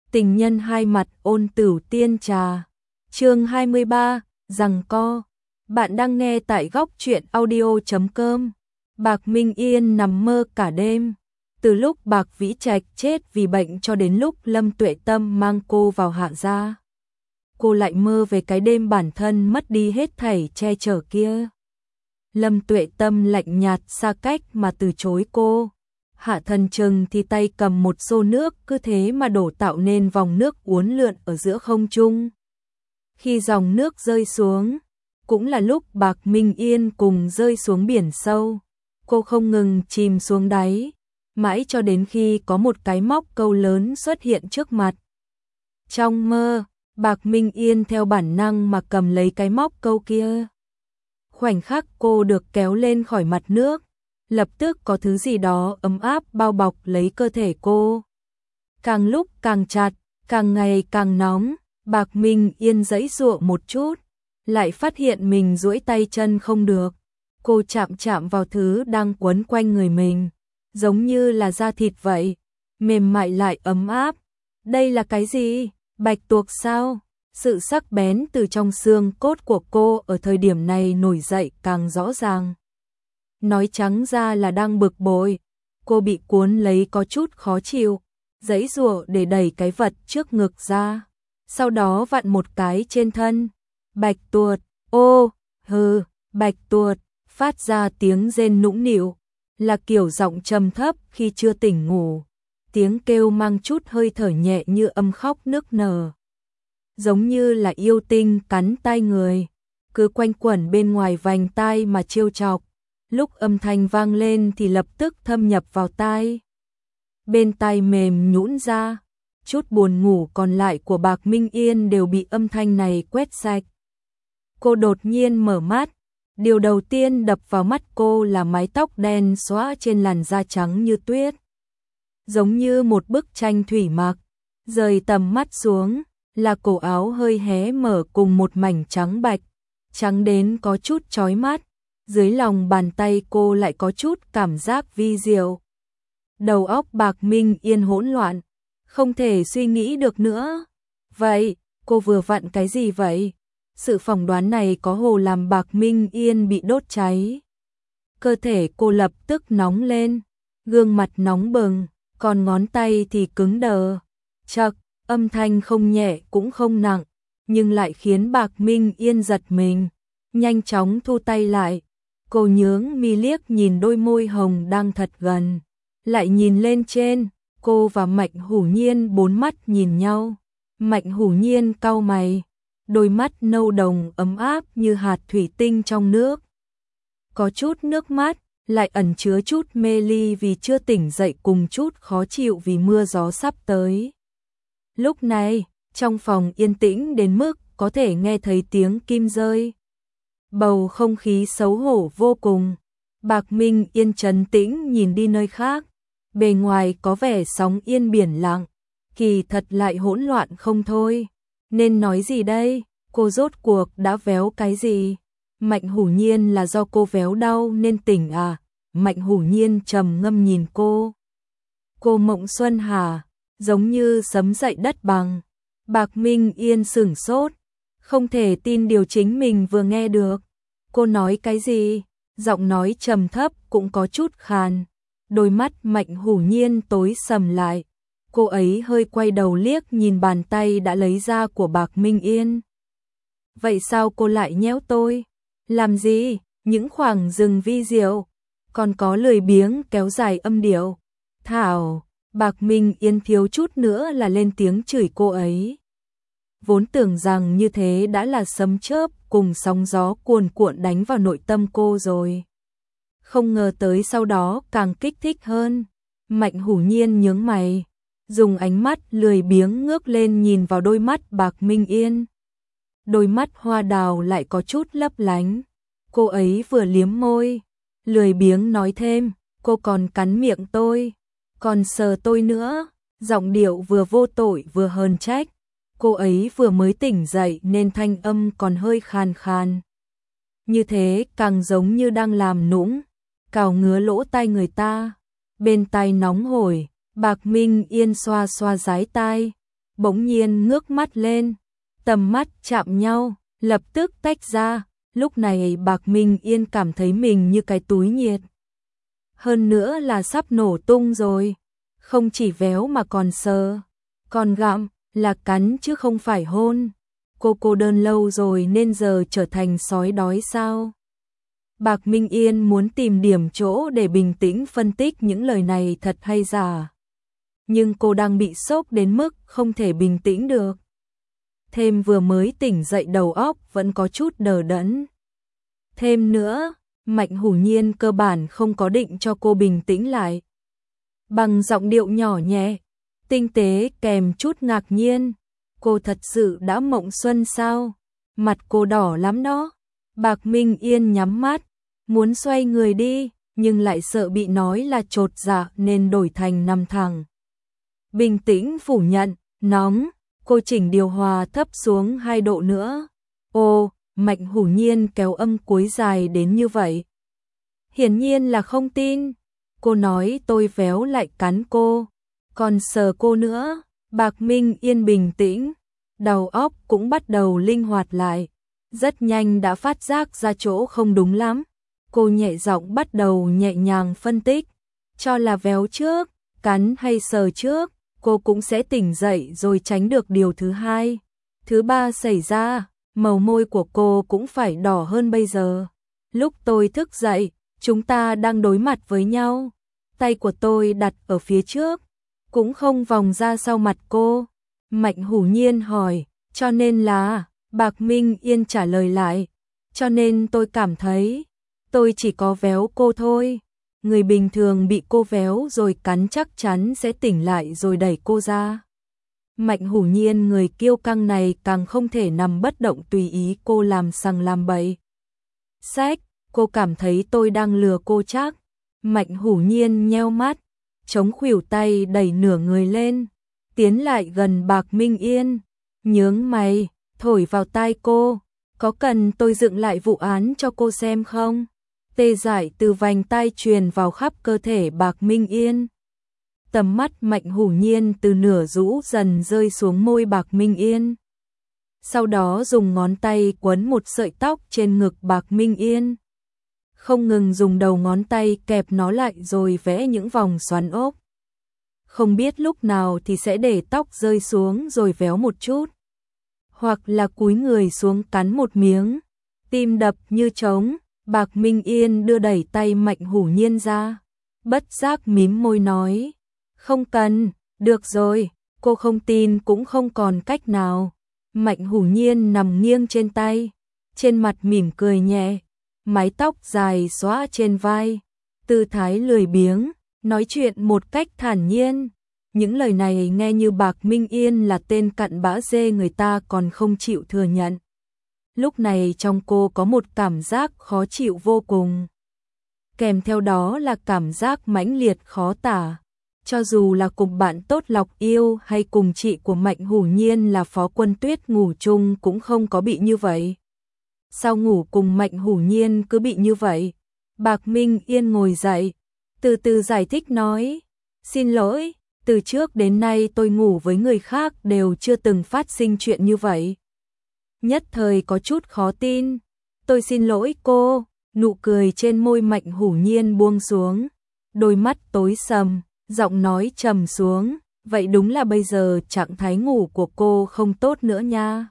Tình nhân hai mặt ôn tửu tiên trà. Chương 23, giằng co. Bạn đang nghe tại góc truyện audio.com. Bạc Minh Yên nằm mơ cả đêm. Từ lúc Bạc Vĩ Trạch chết vì bệnh cho đến lúc Lâm Tuệ Tâm mang cô vào Hạ gia, cô lại mơ về cái đêm bản thân mất đi hết thảy che chở kia. Lâm Tuệ Tâm lạnh nhạt xa cách mà từ chối cô. Hạ Thần Trừng thì tay cầm một xô nước cứ thế mà đổ, tạo nên vòng nước uốn lượn ở giữa không trung. Khi dòng nước rơi xuống, cũng là lúc Bạc Minh Yên cùng rơi xuống biển sâu. Cô không ngừng chìm xuống đáy, mãi cho đến khi có một cái móc câu lớn xuất hiện trước mặt. Trong mơ, Bạc Minh Yên theo bản năng mà cầm lấy cái móc câu kia. Khoảnh khắc cô được kéo lên khỏi mặt nước, lập tức có thứ gì đó ấm áp bao bọc lấy cơ thể cô. Càng lúc càng chặt, càng ngày càng nóng, Bạc Minh Yên giãy giụa một chút, lại phát hiện mình duỗi tay chân không được. Cô chạm chạm vào thứ đang quấn quanh người mình, giống như là da thịt vậy, mềm mại lại ấm áp. Đây là cái gì? Bạch tuộc sao? Sự sắc bén từ trong xương cốt của cô ở thời điểm này nổi dậy càng rõ ràng. Nói trắng ra là đang bực bội, cô bị cuốn lấy có chút khó chịu, giãy giụa để đẩy cái vật trước ngực ra, sau đó vặn một cái trên thân. Bạch tuột, ô, hừ, bạch tuột, phát ra tiếng rên nũng nịu, là kiểu giọng trầm thấp khi chưa tỉnh ngủ. Tiếng kêu mang chút hơi thở nhẹ như âm khóc nức nở, giống như là yêu tinh cắn tai người, cứ quanh quẩn bên ngoài vành tai mà trêu chọc. Lúc âm thanh vang lên thì lập tức thâm nhập vào tai. Bên tai mềm nhũn ra, chút buồn ngủ còn lại của Bạc Minh Yên đều bị âm thanh này quét sạch. Cô đột nhiên mở mắt, điều đầu tiên đập vào mắt cô là mái tóc đen xóa trên làn da trắng như tuyết, giống như một bức tranh thủy mặc. Rời tầm mắt xuống là cổ áo hơi hé mở cùng một mảnh trắng bạch, trắng đến có chút chói mắt. Dưới lòng bàn tay cô lại có chút cảm giác vi diệu. Đầu óc Bạc Minh Yên hỗn loạn, không thể suy nghĩ được nữa. Vậy, cô vừa vặn cái gì vậy? Sự phỏng đoán này có hồ làm Bạc Minh Yên bị đốt cháy. Cơ thể cô lập tức nóng lên, gương mặt nóng bừng, còn ngón tay thì cứng đờ. Chậc, âm thanh không nhẹ cũng không nặng, nhưng lại khiến Bạc Minh Yên giật mình, nhanh chóng thu tay lại. Cô nhướng mi liếc nhìn đôi môi hồng đang thật gần, lại nhìn lên trên. Cô và Mạnh Hủ Nhiên bốn mắt nhìn nhau. Mạnh Hủ Nhiên cau mày, đôi mắt nâu đồng ấm áp như hạt thủy tinh trong nước. Có chút nước mắt, lại ẩn chứa chút mê ly vì chưa tỉnh dậy cùng chút khó chịu vì mưa gió sắp tới. Lúc này, trong phòng yên tĩnh đến mức có thể nghe thấy tiếng kim rơi. Bầu không khí xấu hổ vô cùng. Bạc Minh Yên trấn tĩnh nhìn đi nơi khác. Bề ngoài có vẻ sóng yên biển lặng, kỳ thật lại hỗn loạn không thôi. Nên nói gì đây? Cô rốt cuộc đã véo cái gì? Mạnh Hủ Nhiên là do cô véo đau nên tỉnh à? Mạnh Hủ Nhiên trầm ngâm nhìn cô. Cô mộng xuân hả? Giống như sấm dậy đất bằng. Bạc Minh Yên sửng sốt, không thể tin điều chính mình vừa nghe được. Cô nói cái gì? Giọng nói trầm thấp cũng có chút khàn. Đôi mắt Mạnh Hủ Nhiên tối sầm lại. Cô ấy hơi quay đầu liếc nhìn bàn tay đã lấy ra của Bạc Minh Yên. Vậy sao cô lại nhéo tôi? Làm gì? Những khoảng dừng vi diệu, còn có lười biếng kéo dài âm điệu. Thảo, Bạc Minh Yên thiếu chút nữa là lên tiếng chửi cô ấy. Vốn tưởng rằng như thế đã là sấm chớp cùng sóng gió cuồn cuộn đánh vào nội tâm cô rồi. Không ngờ tới sau đó càng kích thích hơn. Mạnh Hủ Nhiên nhướng mày, dùng ánh mắt lười biếng ngước lên nhìn vào đôi mắt Bạc Minh Yên. Đôi mắt hoa đào lại có chút lấp lánh. Cô ấy vừa liếm môi, lười biếng nói thêm, cô còn cắn miệng tôi, còn sờ tôi nữa. Giọng điệu vừa vô tội vừa hờn trách. Cô ấy vừa mới tỉnh dậy nên thanh âm còn hơi khàn khàn. Như thế càng giống như đang làm nũng, cào ngứa lỗ tai người ta. Bên tai nóng hổi, Bạc Minh Yên xoa xoa dái tai. bỗng nhiên ngước mắt lên, tầm mắt chạm nhau, lập tức tách ra. Lúc này Bạc Minh Yên cảm thấy mình như cái túi nhiệt. Hơn nữa là sắp nổ tung rồi. Không chỉ véo mà còn sờ, còn gặm, là cắn chứ không phải hôn. Cô đơn lâu rồi nên giờ trở thành sói đói sao? Bạc Minh Yên muốn tìm điểm chỗ để bình tĩnh phân tích những lời này thật hay giả. Nhưng cô đang bị sốc đến mức không thể bình tĩnh được. Thêm vừa mới tỉnh dậy đầu óc vẫn có chút đờ đẫn. Thêm nữa, Mạnh Hủ Nhiên cơ bản không có định cho cô bình tĩnh lại. Bằng giọng điệu nhỏ nhẹ, tinh tế kèm chút ngạc nhiên. Cô thật sự đã mộng xuân sao? Mặt cô đỏ lắm đó. Bạc Minh Yên nhắm mắt, muốn xoay người đi, nhưng lại sợ bị nói là chột dạ nên đổi thành nằm thẳng. Bình tĩnh phủ nhận, nóng, cô chỉnh điều hòa thấp xuống 2 độ nữa. Ô, Mạnh Hủ Nhiên kéo âm cuối dài đến như vậy. Hiển nhiên là không tin. Cô nói tôi véo lại cắn cô, còn sờ cô nữa. Bạc Minh Yên bình tĩnh, đầu óc cũng bắt đầu linh hoạt lại. Rất nhanh đã phát giác ra chỗ không đúng lắm. Cô nhẹ giọng bắt đầu nhẹ nhàng phân tích. Cho là véo trước, cắn hay sờ trước, cô cũng sẽ tỉnh dậy rồi tránh được điều thứ hai. Thứ ba xảy ra, màu môi của cô cũng phải đỏ hơn bây giờ. Lúc tôi thức dậy, chúng ta đang đối mặt với nhau. Tay của tôi đặt ở phía trước, cũng không vòng ra sau mặt cô. Mạnh Hủ Nhiên hỏi, cho nên là, Bạc Minh Yên trả lời lại, cho nên tôi cảm thấy, tôi chỉ có véo cô thôi. Người bình thường bị cô véo rồi cắn chắc chắn sẽ tỉnh lại rồi đẩy cô ra. Mạnh Hủ Nhiên người kiêu căng này càng không thể nằm bất động tùy ý cô làm sằng làm bậy. Sách, cô cảm thấy tôi đang lừa cô chắc. Mạnh Hủ Nhiên nheo mắt, chống khuỷu tay đẩy nửa người lên, tiến lại gần Bạc Minh Yên, nhướng mày, thổi vào tai cô, có cần tôi dựng lại vụ án cho cô xem không? Tê dại từ vành tai truyền vào khắp cơ thể Bạc Minh Yên. Tầm mắt Mạnh Hủ Nhiên từ nửa rũ dần rơi xuống môi Bạc Minh Yên. Sau đó dùng ngón tay quấn một sợi tóc trên ngực Bạc Minh Yên. Không ngừng dùng đầu ngón tay kẹp nó lại rồi vẽ những vòng xoắn ốc. Không biết lúc nào thì sẽ để tóc rơi xuống rồi véo một chút. Hoặc là cúi người xuống cắn một miếng. Tim đập như trống, Bạc Minh Yên đưa đẩy tay Mạnh Hủ Nhiên ra. Bất giác mím môi nói, không cần, được rồi, cô không tin cũng không còn cách nào. Mạnh Hủ Nhiên nằm nghiêng trên tay, trên mặt mỉm cười nhẹ, mái tóc dài xõa trên vai, tư thái lười biếng, nói chuyện một cách thản nhiên. Những lời này nghe như Bạc Minh Yên là tên cặn bã dê người ta còn không chịu thừa nhận. Lúc này trong cô có một cảm giác khó chịu vô cùng. Kèm theo đó là cảm giác mãnh liệt khó tả. Cho dù là cùng bạn tốt Lộc Yêu hay cùng chị của Mạnh Hủ Nhiên là Phó Quân Tuyết ngủ chung cũng không có bị như vậy. Sao ngủ cùng Mạnh Hủ Nhiên cứ bị như vậy? Bạc Minh Yên ngồi dậy, từ từ giải thích nói, xin lỗi, từ trước đến nay tôi ngủ với người khác đều chưa từng phát sinh chuyện như vậy. Nhất thời có chút khó tin, tôi xin lỗi cô. Nụ cười trên môi Mạnh Hủ Nhiên buông xuống, đôi mắt tối sầm, giọng nói trầm xuống, vậy đúng là bây giờ trạng thái ngủ của cô không tốt nữa nha.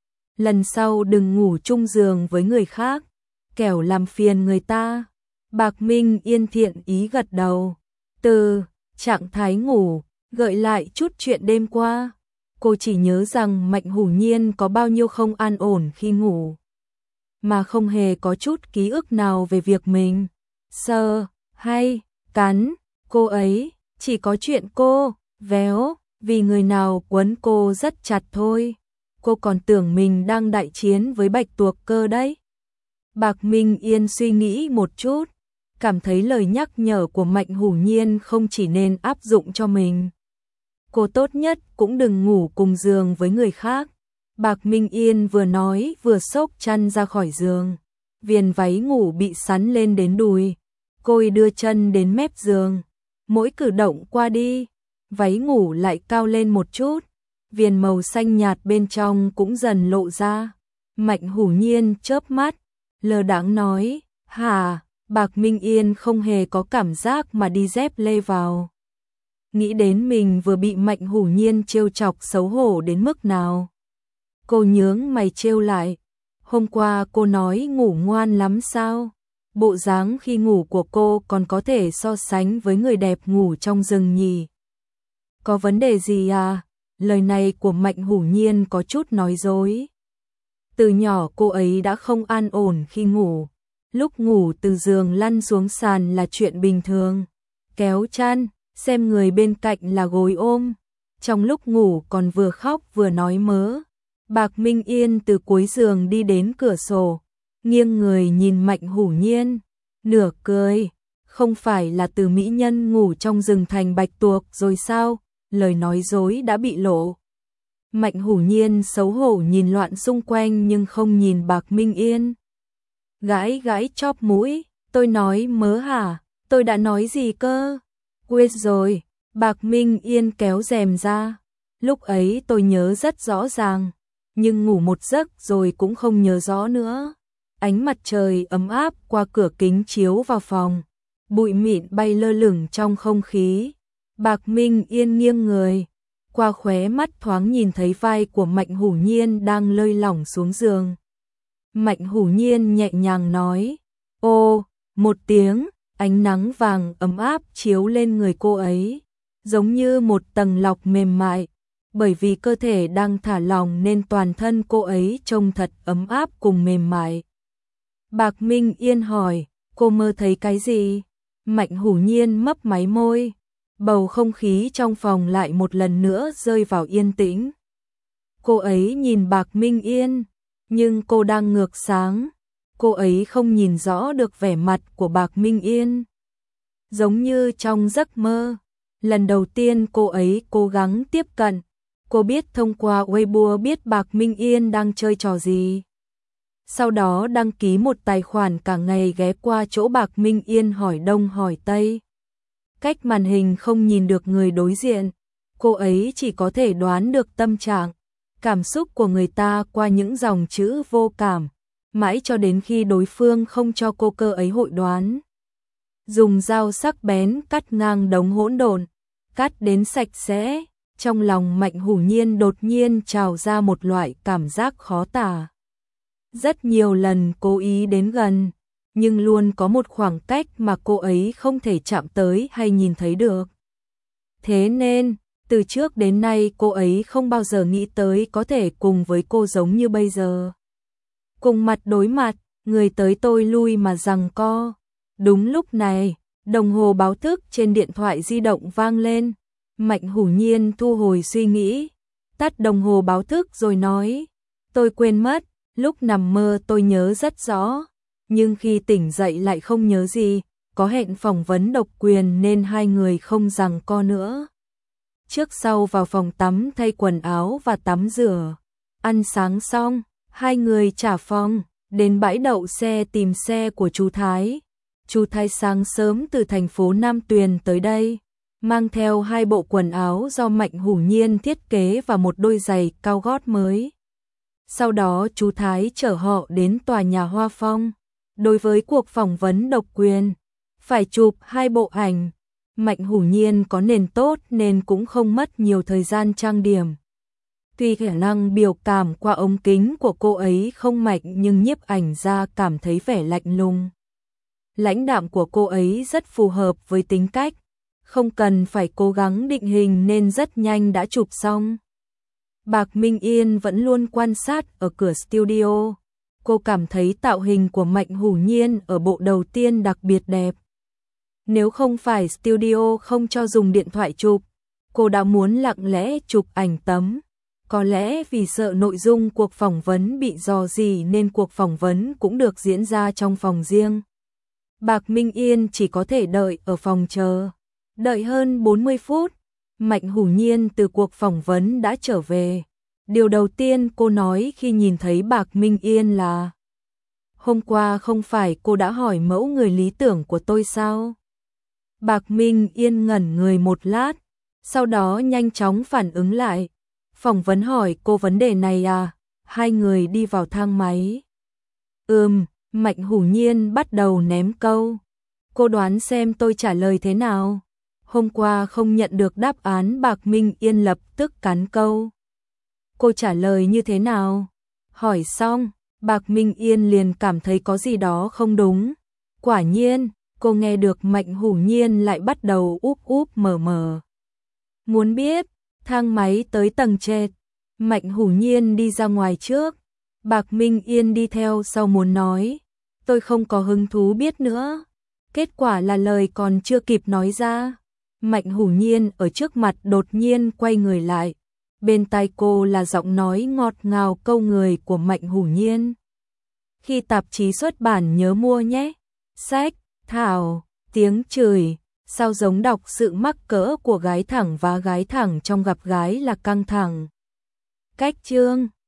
Lần sau đừng ngủ chung giường với người khác, kẻo làm phiền người ta. Bạc Minh Yên thiện ý gật đầu, từ trạng thái ngủ, gợi lại chút chuyện đêm qua. Cô chỉ nhớ rằng Mạnh Hủ Nhiên có bao nhiêu không an ổn khi ngủ, mà không hề có chút ký ức nào về việc mình sờ hay cắn cô ấy, chỉ có chuyện cô véo vì người nào quấn cô rất chặt thôi. Cô còn tưởng mình đang đại chiến với Bạch Tuộc Cơ đấy. Bạc Minh Yên suy nghĩ một chút, cảm thấy lời nhắc nhở của Mạnh Hủ Nhiên không chỉ nên áp dụng cho mình. Cô tốt nhất cũng đừng ngủ cùng giường với người khác. Bạc Minh Yên vừa nói vừa xốc chăn ra khỏi giường. Viền váy ngủ bị sắn lên đến đùi. Cô đưa chân đến mép giường. Mỗi cử động qua đi, váy ngủ lại cao lên một chút. viền màu xanh nhạt bên trong cũng dần lộ ra. Mạnh Hủ Nhiên chớp mắt, lơ đãng nói, hả, Bạc Minh Yên không hề có cảm giác mà đi dép lê vào. Nghĩ đến mình vừa bị Mạnh Hủ Nhiên trêu chọc xấu hổ đến mức nào. Cô nhướng mày trêu lại, hôm qua cô nói ngủ ngoan lắm sao? Bộ dáng khi ngủ của cô còn có thể so sánh với người đẹp ngủ trong rừng nhỉ? Có vấn đề gì à? Lời này của Mạnh Hủ Nhiên có chút nói dối. Từ nhỏ cô ấy đã không an ổn khi ngủ. Lúc ngủ từ giường lăn xuống sàn là chuyện bình thường. Kéo chăn, xem người bên cạnh là gối ôm. Trong lúc ngủ còn vừa khóc vừa nói mớ. Bạc Minh Yên từ cuối giường đi đến cửa sổ, nghiêng người nhìn Mạnh Hủ Nhiên, nửa cười, không phải là từ mỹ nhân ngủ trong rừng thành bạch tuộc rồi sao? Lời nói dối đã bị lộ. Mạnh Hủ Nhiên xấu hổ nhìn loạn xung quanh nhưng không nhìn Bạc Minh Yên. Gãi gãi chóp mũi, tôi nói mớ hả? Tôi đã nói gì cơ? Quên rồi. Bạc Minh Yên kéo rèm ra. Lúc ấy tôi nhớ rất rõ ràng, nhưng ngủ một giấc rồi cũng không nhớ rõ nữa. Ánh mặt trời ấm áp qua cửa kính chiếu vào phòng, bụi mịn bay lơ lửng trong không khí. Bạc Minh Yên nghiêng người, qua khóe mắt thoáng nhìn thấy vai của Mạnh Hủ Nhiên đang lơi lỏng xuống giường. Mạnh Hủ Nhiên nhẹ nhàng nói, ô, một tiếng, ánh nắng vàng ấm áp chiếu lên người cô ấy, giống như một tầng lọc mềm mại. Bởi vì cơ thể đang thả lỏng nên toàn thân cô ấy trông thật ấm áp cùng mềm mại. Bạc Minh Yên hỏi, cô mơ thấy cái gì? Mạnh Hủ Nhiên mấp máy môi. Bầu không khí trong phòng lại một lần nữa rơi vào yên tĩnh. Cô ấy nhìn Bạc Minh Yên, nhưng cô đang ngược sáng. Cô ấy không nhìn rõ được vẻ mặt của Bạc Minh Yên. Giống như trong giấc mơ, lần đầu tiên cô ấy cố gắng tiếp cận. Cô biết thông qua Weibo biết Bạc Minh Yên đang chơi trò gì. Sau đó đăng ký một tài khoản cả ngày ghé qua chỗ Bạc Minh Yên hỏi đông hỏi tây. Cách màn hình không nhìn được người đối diện, cô ấy chỉ có thể đoán được tâm trạng, cảm xúc của người ta qua những dòng chữ vô cảm, mãi cho đến khi đối phương không cho cô cơ ấy hội đoán. Dùng dao sắc bén cắt ngang đống hỗn độn, cắt đến sạch sẽ. Trong lòng Mạnh Hủ Nhiên đột nhiên trào ra một loại cảm giác khó tả. Rất nhiều lần cố ý đến gần, nhưng luôn có một khoảng cách mà cô ấy không thể chạm tới hay nhìn thấy được. Thế nên, từ trước đến nay cô ấy không bao giờ nghĩ tới có thể cùng với cô giống như bây giờ. Cùng mặt đối mặt, người tới tôi lui mà giằng co. Đúng lúc này, đồng hồ báo thức trên điện thoại di động vang lên. Mạnh Hủ Nhiên thu hồi suy nghĩ, tắt đồng hồ báo thức rồi nói, tôi quên mất, lúc nằm mơ tôi nhớ rất rõ, nhưng khi tỉnh dậy lại không nhớ gì, có hẹn phỏng vấn độc quyền nên hai người không giằng co nữa. Trước sau vào phòng tắm thay quần áo và tắm rửa, ăn sáng xong, hai người trả phòng, đến bãi đậu xe tìm xe của chú Thái. Chú Thái sáng sớm từ thành phố Nam Tuyền tới đây, mang theo hai bộ quần áo do Mạnh Hủ Nhiên thiết kế và một đôi giày cao gót mới. Sau đó chú Thái chở họ đến tòa nhà Hoa Phong. Đối với cuộc phỏng vấn độc quyền, phải chụp hai bộ ảnh. Mạnh Hủ Nhiên có nền tốt nên cũng không mất nhiều thời gian trang điểm. Tuy khả năng biểu cảm qua ống kính của cô ấy không mạnh nhưng nhiếp ảnh ra cảm thấy vẻ lạnh lùng. Lãnh đạm của cô ấy rất phù hợp với tính cách. Không cần phải cố gắng định hình nên rất nhanh đã chụp xong. Bạc Minh Yên vẫn luôn quan sát ở cửa studio. Cô cảm thấy tạo hình của Mạnh Hủ Nhiên ở bộ đầu tiên đặc biệt đẹp. Nếu không phải studio không cho dùng điện thoại chụp, cô đã muốn lặng lẽ chụp ảnh tấm. Có lẽ vì sợ nội dung cuộc phỏng vấn bị rò rỉ nên cuộc phỏng vấn cũng được diễn ra trong phòng riêng. Bạc Minh Yên chỉ có thể đợi ở phòng chờ. Đợi hơn 40 phút, Mạnh Hủ Nhiên từ cuộc phỏng vấn đã trở về. Điều đầu tiên cô nói khi nhìn thấy Bạc Minh Yên là: hôm qua không phải cô đã hỏi mẫu người lý tưởng của tôi sao? Bạc Minh Yên ngẩn người một lát, sau đó nhanh chóng phản ứng lại. Phỏng vấn hỏi cô vấn đề này à? Hai người đi vào thang máy. Mạnh Hủ Nhiên bắt đầu ném câu. Cô đoán xem tôi trả lời thế nào? Hôm qua không nhận được đáp án, Bạc Minh Yên lập tức cắn câu. Cô trả lời như thế nào? Hỏi xong, Bạc Minh Yên liền cảm thấy có gì đó không đúng. Quả nhiên, cô nghe được Mạnh Hủ Nhiên lại bắt đầu úp úp mở mở. Muốn biết, thang máy tới tầng trệt, Mạnh Hủ Nhiên đi ra ngoài trước, Bạc Minh Yên đi theo sau muốn nói, tôi không có hứng thú biết nữa. Kết quả là lời còn chưa kịp nói ra, Mạnh Hủ Nhiên ở trước mặt đột nhiên quay người lại. Bên tai cô là giọng nói ngọt ngào câu người của Mạnh Hủ Nhiên. Khi tạp chí xuất bản nhớ mua nhé. Sách, thảo, tiếng chửi, sao giống đọc sự mắc cỡ của gái thẳng và gái thẳng trong gặp gái là căng thẳng. Cách chương